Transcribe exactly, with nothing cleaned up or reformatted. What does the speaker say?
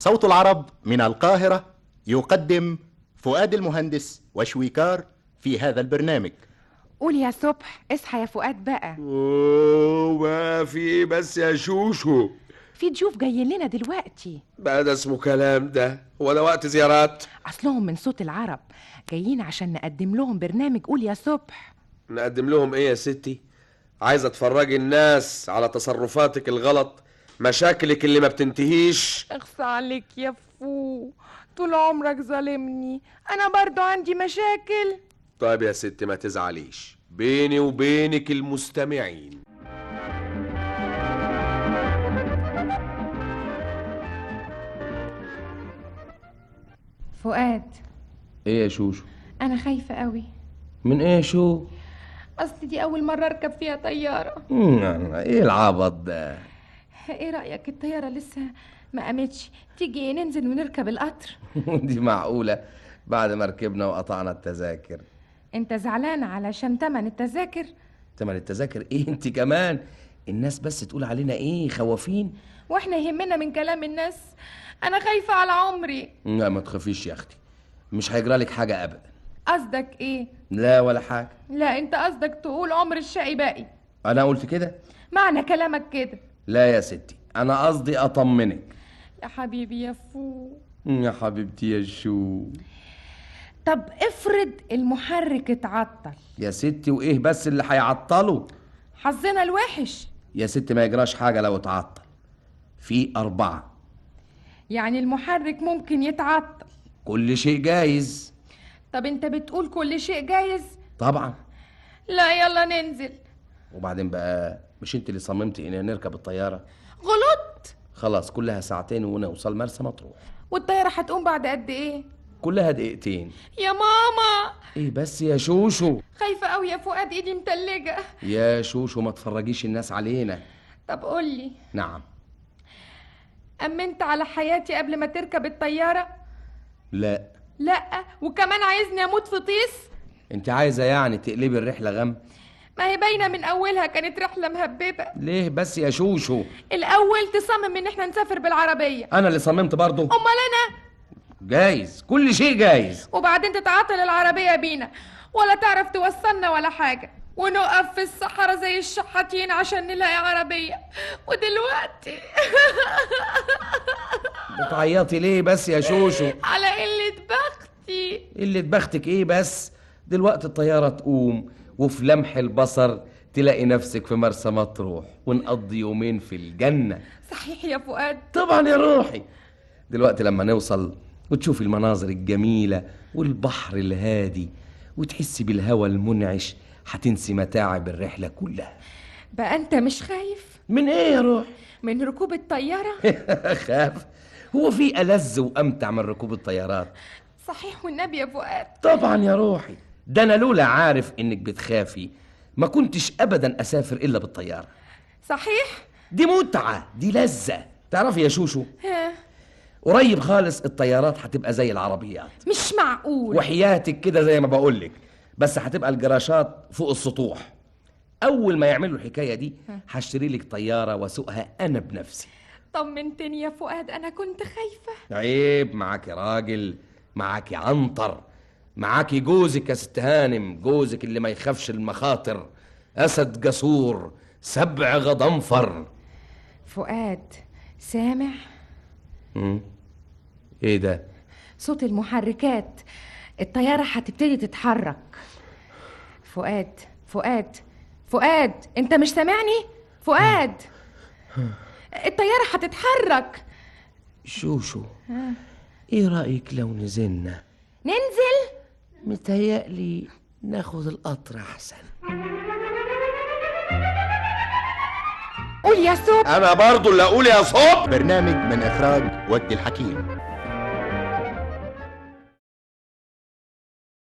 صوت العرب من القاهرة يقدم فؤاد المهندس وشويكار في هذا البرنامج. قول يا صبح، اصحى يا فؤاد بقى. اوه ما في ايه بس يا شوشو؟ في ضيوف جايين لنا دلوقتي. بقى ده اسمه كلام ده؟ هو ده وقت زيارات؟ اصلهم من صوت العرب جايين عشان نقدم لهم برنامج. قول يا صبح. نقدم لهم ايه يا ستي؟ عايزه تفرجي الناس على تصرفاتك الغلط، مشاكلك اللي ما بتنتهيش؟ اخصى عليك يا فو، طول عمرك ظالمني، انا برضو عندي مشاكل. طيب يا ستي ما تزعليش، بيني وبينك المستمعين. فؤاد، ايه يا شوشو؟ انا خايفة قوي. من ايه شو؟ اصل دي اول مرة اركب فيها طيارة. مم، ايه العبط ده؟ ايه رأيك؟ الطيارة لسه ما قامتش، تيجي ننزل ونركب القطر؟ دي معقولة بعد ما ركبنا وقطعنا التذاكر؟ انت زعلان علشان تمن التذاكر؟ تمن التذاكر ايه انت كمان؟ الناس بس تقول علينا ايه، خوافين؟ واحنا يهمنا من كلام الناس؟ انا خايفة على عمري. لا ما تخافيش يا اختي، مش هيجرالك حاجة ابدا. قصدك ايه؟ لا ولا حاجة. لا انت قصدك تقول عمر الشقي باقي. انا قلت كده؟ معنى كلامك كده. لا يا ستي، انا قصدي اطمنك. يا حبيبي يا فو. يا حبيبتي يا شو. طب افرض المحرك اتعطل. يا ستي وايه بس اللي هيعطله؟ حظنا الوحش. يا ستي ما يجراش حاجة لو اتعطل، في أربعة. يعني المحرك ممكن يتعطل؟ كل شيء جايز. طب انت بتقول كل شيء جايز؟ طبعا. لا يلا ننزل. وبعدين بقى، مش انت اللي صممتي ان نركب الطيارة؟ غلط. خلاص كلها ساعتين ونوصل مرسى مطروح. والطيارة هتقوم بعد قد ايه؟ كلها دقيقتين. يا ماما. ايه بس يا شوشو؟ خايفة قوي يا فؤاد، ايدي متلجة. يا شوشو ما تفرجيش الناس علينا. طب قولي. نعم. أمنت على حياتي قبل ما تركب الطيارة؟ لا. لا، وكمان عايزني اموت في طيس؟ انت عايزة يعني تقلبي الرحلة غم؟ ما هي باينة من اولها كانت رحلة مهببة. ليه بس يا شوشو؟ الاول تصمم ان احنا نسافر بالعربية. انا اللي صممت برضو؟ امال انا؟ جايز، كل شيء جايز. وبعدين تتعاطل العربية بينا، ولا تعرف توصلنا ولا حاجة، ونقف في الصحراء زي الشحاتين عشان نلاقي عربية. ودلوقتي بتعيطي ليه بس يا شوشو؟ على قلة بختي. اللي بختك ايه بس؟ دلوقتي الطيارة تقوم وفي لمح البصر تلاقي نفسك في مرسى مطروح ونقضي يومين في الجنة. صحيح يا فؤاد؟ طبعا يا روحي. دلوقتي لما نوصل وتشوفي المناظر الجميلة والبحر الهادي وتحسي بالهواء المنعش، هتنسي متاعب الرحلة كلها. بقى انت مش خايف؟ من ايه يا روح؟ من ركوب الطيارة؟ خاف؟ هو في ألذ وأمتع من ركوب الطيارات؟ صحيح والنبي يا فؤاد. طبعا يا روحي، ده أنا لولا عارف إنك بتخافي ما كنتش أبدا أسافر إلا بالطيارة. صحيح؟ دي متعة، دي لذة. تعرفي يا شوشو، ها. قريب خالص الطيارات هتبقى زي العربيات. مش معقول. وحياتك كده زي ما بقولك، بس هتبقى الجراشات فوق السطوح. أول ما يعملوا الحكاية دي هشتري لك طيارة واسوقها أنا بنفسي. طمنتني يا فؤاد، أنا كنت خايفة. عيب، معاكي راجل، معاكي عنتر، معاكي جوزك يا ست هانم، جوزك اللي ما يخافش المخاطر، أسد جسور، سبع غضنفر. فؤاد سامع؟ مم. ايه ده؟ صوت المحركات، الطيارة هتبتدي تتحرك. فؤاد فؤاد فؤاد، انت مش سامعني؟ فؤاد، الطيارة هتتحرك. شوشو، ايه رأيك لو نزلنا؟ ننزل؟ متهيألي ناخد القطر احسن. قول يا صوت. انا برضو اللي اقول يا صوت. برنامج من إخراج وجدي الحكيم.